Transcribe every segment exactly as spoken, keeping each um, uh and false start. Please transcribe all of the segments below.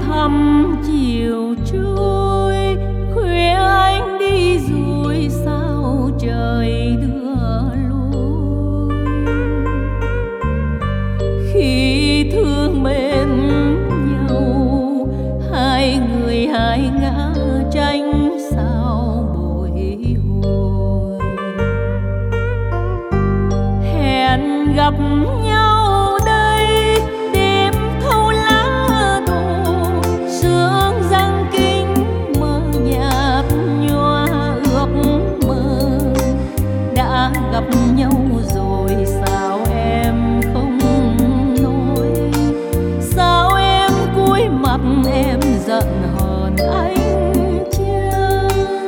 thăm chiều trôi, khuya anh đi rồi sao trời đưa lối. Khi thương mến nhau, hai người hai ngã tranh sao bồi hồi. Hẹn gặp nhau đây đêm thâu lá đổ, sương răng kính mơ nhạt nhòa ước mơ. Đã gặp nhau rồi sao em không nói, sao em cúi mặt em giận hờn anh chăng.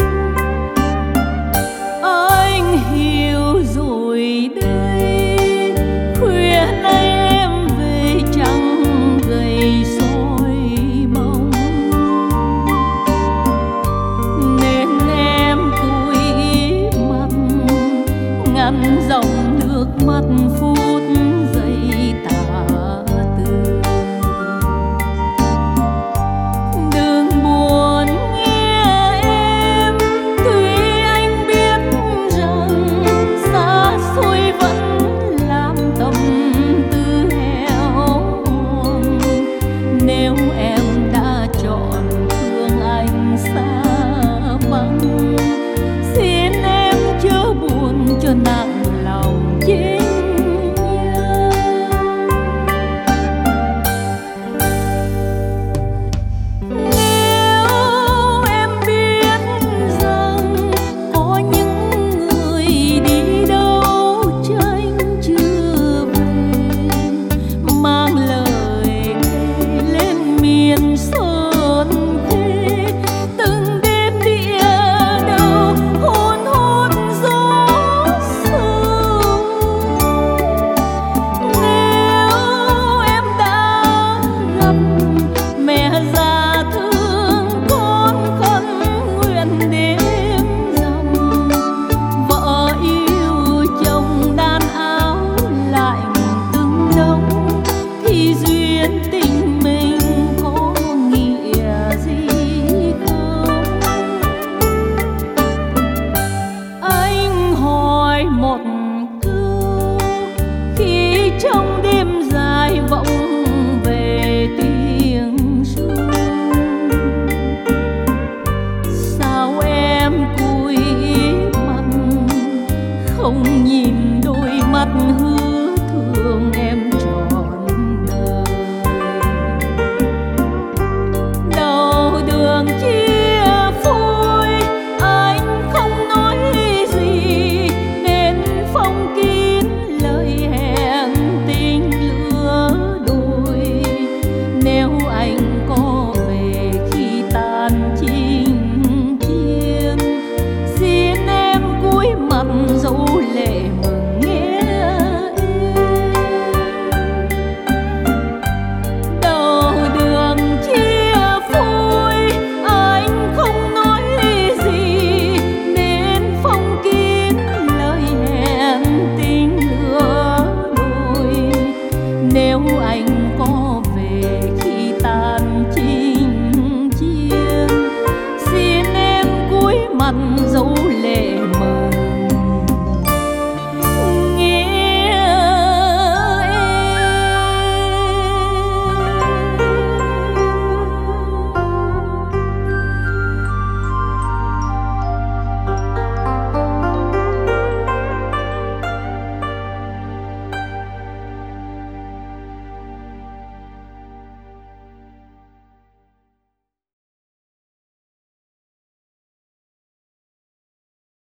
Anh hiểu rồi đây, khuya nay em về chẳng gầy soi bóng, nên em cúi mặt ngăn dòng nước mắt phút giây tả từ. Đừng buồn nghe em, tuy anh biết rằng xa xôi vẫn làm tâm tư heo hon. Nếu em đã chọn thương anh xa băng, xin em chớ buồn cho nặng lòng chính nhân. Nếu em biết rằng có những người đi đâu tranh chưa về, mang lời kể lên miền sơn thế, từng đêm địa đầu hôn hút gió sâu. Nếu em đã gặp mẹ già thương con khấn nguyện đêm rằm, vợ yêu chồng đan áo lạnh từng đông, thì duyên tình mình có nghĩa gì không? Anh hỏi một câu khi trong đêm dài vọng về tiếng ru, sao em cúi mặt không nhìn đôi mắt hứa thương em trọn đời. Đầu đường chia phôi anh không nói gì, nên phong kín lời hẹn tình lứa đôi. Nếu anh